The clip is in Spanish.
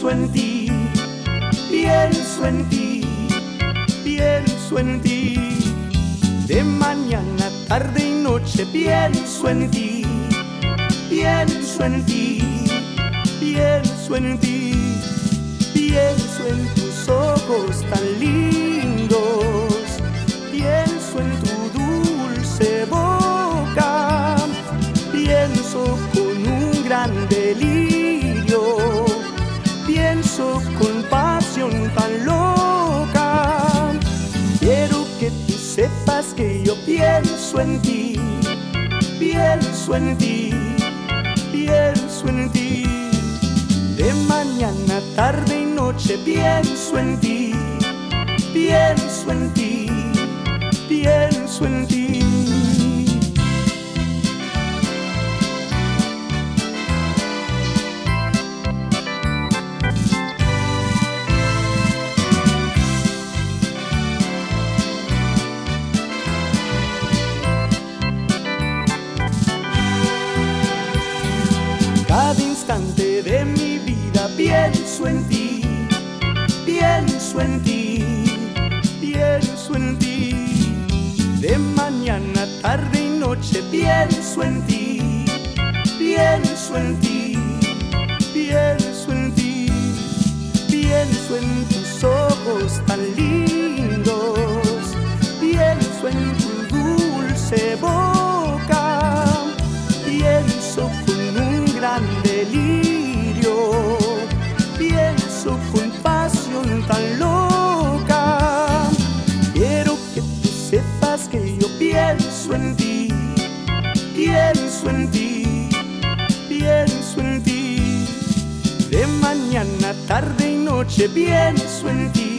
pienso en ti, pienso en ti, pienso en ti. De mañana, tarde y noche pienso en ti, pienso en ti, pienso en ti. Pienso en tus ojos tan lindos, pienso en tu dulce boca, pienso con un gran delirio, pienso con pasión tan loca. Quiero que tú sepas que yo pienso en ti, pienso en ti, pienso en ti. De mañana, tarde y noche pienso en ti, pienso en ti, pienso en ti. Cada instante de mi vida pienso en ti, pienso en ti, pienso en ti. De mañana, tarde y noche pienso en ti, pienso en ti, pienso en ti. Pienso en tus ojos tan lindos, pienso en tu dulce boca, pienso con un gran delirio, pienso con pasión tan loca. Quiero que tú sepas que yo pienso en ti, pienso en ti, pienso en ti. De mañana, tarde y noche pienso en ti,